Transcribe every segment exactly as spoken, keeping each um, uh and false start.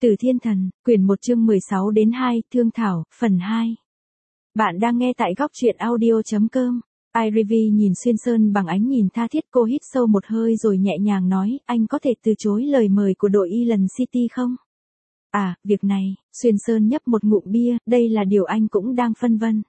Từ Thiên Thần, quyển một chương mười sáu đến hai, Thương Thảo, phần hai. Bạn đang nghe tại góc truyện audio chấm com. Ivy nhìn Xuyên Sơn bằng ánh nhìn tha thiết, cô hít sâu một hơi rồi nhẹ nhàng nói, anh có thể từ chối lời mời của đội Island City không? À, việc này, Xuyên Sơn nhấp một ngụm bia, đây là điều anh cũng đang phân vân.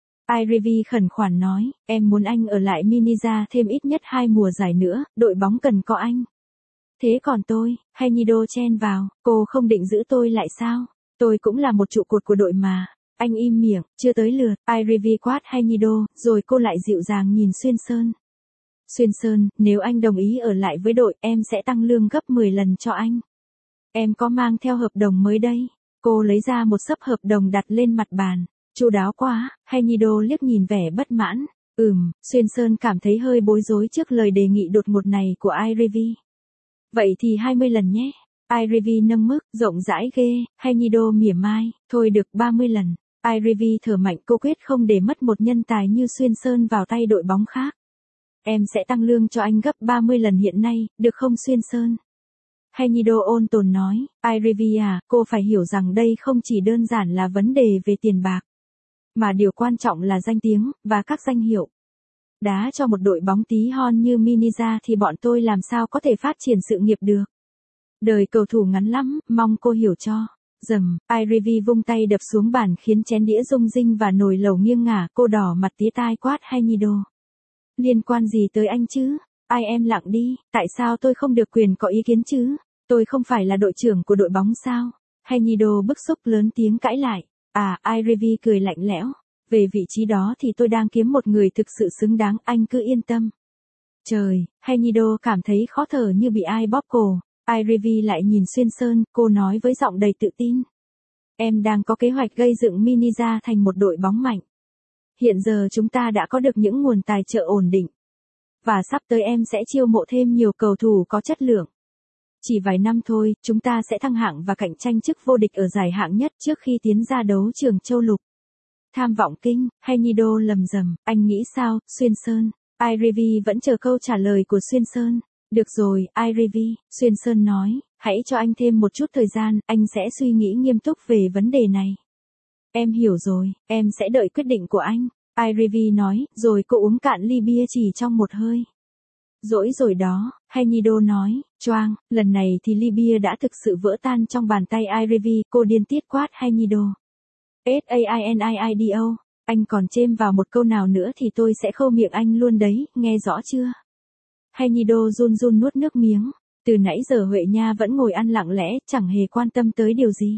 Ivy khẩn khoản nói, em muốn anh ở lại Miniza thêm ít nhất hai mùa giải nữa, đội bóng cần có anh. Thế còn tôi, hay Nido chen vào, cô không định giữ tôi lại sao? Tôi cũng là một trụ cột của đội mà. Anh im miệng, chưa tới lượt, Ivy quát hay Nido, rồi cô lại dịu dàng nhìn Xuyên Sơn. Xuyên Sơn, nếu anh đồng ý ở lại với đội, em sẽ tăng lương gấp mười lần cho anh. Em có mang theo hợp đồng mới đây. Cô lấy ra một xấp hợp đồng đặt lên mặt bàn. Chu đáo quá, hay Nido liếc nhìn vẻ bất mãn. Ừm, Xuyên Sơn cảm thấy hơi bối rối trước lời đề nghị đột ngột này của Ivy. Vậy thì hai mươi lần nhé. Ivy nâng mức, rộng rãi ghê, hay Nido mỉa mai, thôi được ba mươi lần. Ivy thở mạnh, cô quyết không để mất một nhân tài như Xuyên Sơn vào tay đội bóng khác. Em sẽ tăng lương cho anh gấp ba mươi lần hiện nay, được không Xuyên Sơn? Hay Nido ôn tồn nói, Ivy à, cô phải hiểu rằng đây không chỉ đơn giản là vấn đề về tiền bạc, mà điều quan trọng là danh tiếng, và các danh hiệu. Đá cho một đội bóng tí hon như Miniza thì bọn tôi làm sao có thể phát triển sự nghiệp được. Đời cầu thủ ngắn lắm, mong cô hiểu cho. Dầm, Ivy vung tay đập xuống bàn khiến chén đĩa rung rinh và nồi lẩu nghiêng ngả, cô đỏ mặt tía tai quát hay Nido. Liên quan gì tới anh chứ? Ai em lặng đi, tại sao tôi không được quyền có ý kiến chứ? Tôi không phải là đội trưởng của đội bóng sao? Hay Nido bức xúc lớn tiếng cãi lại. À, Ivy cười lạnh lẽo. Về vị trí đó thì tôi đang kiếm một người thực sự xứng đáng, anh cứ yên tâm. Trời, hay Nido cảm thấy khó thở như bị ai bóp cổ. Ivy lại nhìn Xuyên Sơn, cô nói với giọng đầy tự tin. Em đang có kế hoạch gây dựng Miniza thành một đội bóng mạnh. Hiện giờ chúng ta đã có được những nguồn tài trợ ổn định. Và sắp tới em sẽ chiêu mộ thêm nhiều cầu thủ có chất lượng. Chỉ vài năm thôi, chúng ta sẽ thăng hạng và cạnh tranh chức vô địch ở giải hạng nhất trước khi tiến ra đấu trường châu lục. Tham vọng kinh, hay Nido lầm rầm, anh nghĩ sao, Xuyên Sơn? Ivy vẫn chờ câu trả lời của Xuyên Sơn. Được rồi, Ivy, Xuyên Sơn nói, hãy cho anh thêm một chút thời gian, anh sẽ suy nghĩ nghiêm túc về vấn đề này. Em hiểu rồi, em sẽ đợi quyết định của anh, Ivy nói, rồi cô uống cạn ly bia chỉ trong một hơi. Dỗi rồi đó, hay Nido nói, choang, lần này thì ly bia đã thực sự vỡ tan trong bàn tay Ivy, cô điên tiết quát hay Nido. S A I N I I D O, anh còn chêm vào một câu nào nữa thì tôi sẽ khâu miệng anh luôn đấy, nghe rõ chưa? Hay Nido run run nuốt nước miếng, từ nãy giờ Huệ Nha vẫn ngồi ăn lặng lẽ, chẳng hề quan tâm tới điều gì.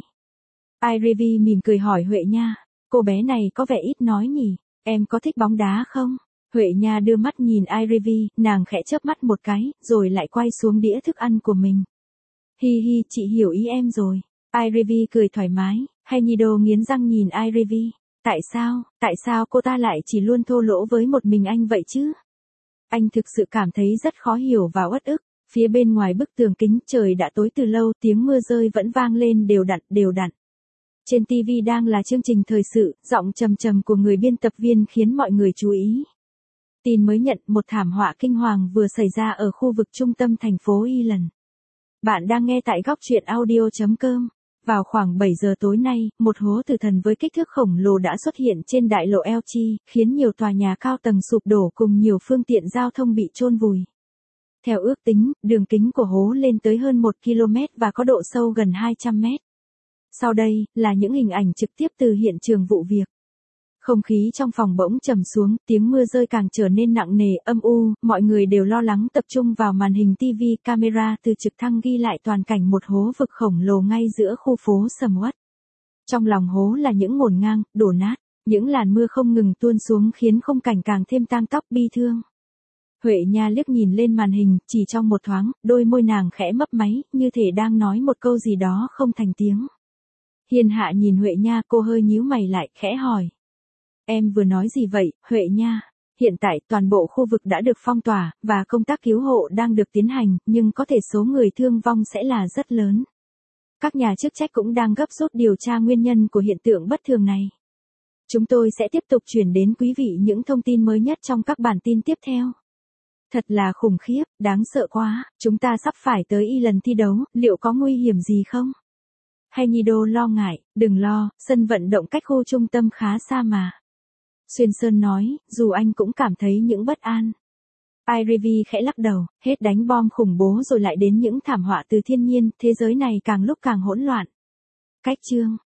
Ivy mỉm cười hỏi Huệ Nha, cô bé này có vẻ ít nói nhỉ, em có thích bóng đá không? Huệ Nha đưa mắt nhìn Ivy, nàng khẽ chớp mắt một cái, rồi lại quay xuống đĩa thức ăn của mình. Hi hi, chị hiểu ý em rồi. Ivy cười thoải mái, hay Nido nghiến răng nhìn Ivy. Tại sao, tại sao cô ta lại chỉ luôn thô lỗ với một mình anh vậy chứ? Anh thực sự cảm thấy rất khó hiểu và uất ức. Phía bên ngoài bức tường kính trời đã tối từ lâu, tiếng mưa rơi vẫn vang lên đều đặn, đều đặn. Trên ti vi đang là chương trình thời sự, giọng trầm trầm của người biên tập viên khiến mọi người chú ý. Tin mới nhận, một thảm họa kinh hoàng vừa xảy ra ở khu vực trung tâm thành phố Island. Bạn đang nghe tại góc truyện audio chấm com. Vào khoảng bảy giờ tối nay, một hố tử thần với kích thước khổng lồ đã xuất hiện trên đại lộ El Chi, khiến nhiều tòa nhà cao tầng sụp đổ cùng nhiều phương tiện giao thông bị chôn vùi. Theo ước tính, đường kính của hố lên tới hơn một ki lô mét và có độ sâu gần hai trăm mét. Sau đây, là những hình ảnh trực tiếp từ hiện trường vụ việc. Không khí trong phòng bỗng trầm xuống, tiếng mưa rơi càng trở nên nặng nề, âm u, mọi người đều lo lắng tập trung vào màn hình ti vi, camera từ trực thăng ghi lại toàn cảnh một hố vực khổng lồ ngay giữa khu phố sầm uất. Trong lòng hố là những ngổn ngang, đổ nát, những làn mưa không ngừng tuôn xuống khiến khung cảnh càng thêm tang tóc bi thương. Huệ Nha liếc nhìn lên màn hình, chỉ trong một thoáng, đôi môi nàng khẽ mấp máy, như thể đang nói một câu gì đó không thành tiếng. Hiền Hạ nhìn Huệ Nha, cô hơi nhíu mày lại, khẽ hỏi. Em vừa nói gì vậy, Huệ Nha? Hiện tại toàn bộ khu vực đã được phong tỏa, và công tác cứu hộ đang được tiến hành, nhưng có thể số người thương vong sẽ là rất lớn. Các nhà chức trách cũng đang gấp rút điều tra nguyên nhân của hiện tượng bất thường này. Chúng tôi sẽ tiếp tục chuyển đến quý vị những thông tin mới nhất trong các bản tin tiếp theo. Thật là khủng khiếp, đáng sợ quá, chúng ta sắp phải tới Island thi đấu, liệu có nguy hiểm gì không? Henido lo ngại, đừng lo, sân vận động cách khu trung tâm khá xa mà. Xuyên Sơn nói, dù anh cũng cảm thấy những bất an. Ivy khẽ lắc đầu, hết đánh bom khủng bố rồi lại đến những thảm họa từ thiên nhiên, thế giới này càng lúc càng hỗn loạn. Cách chương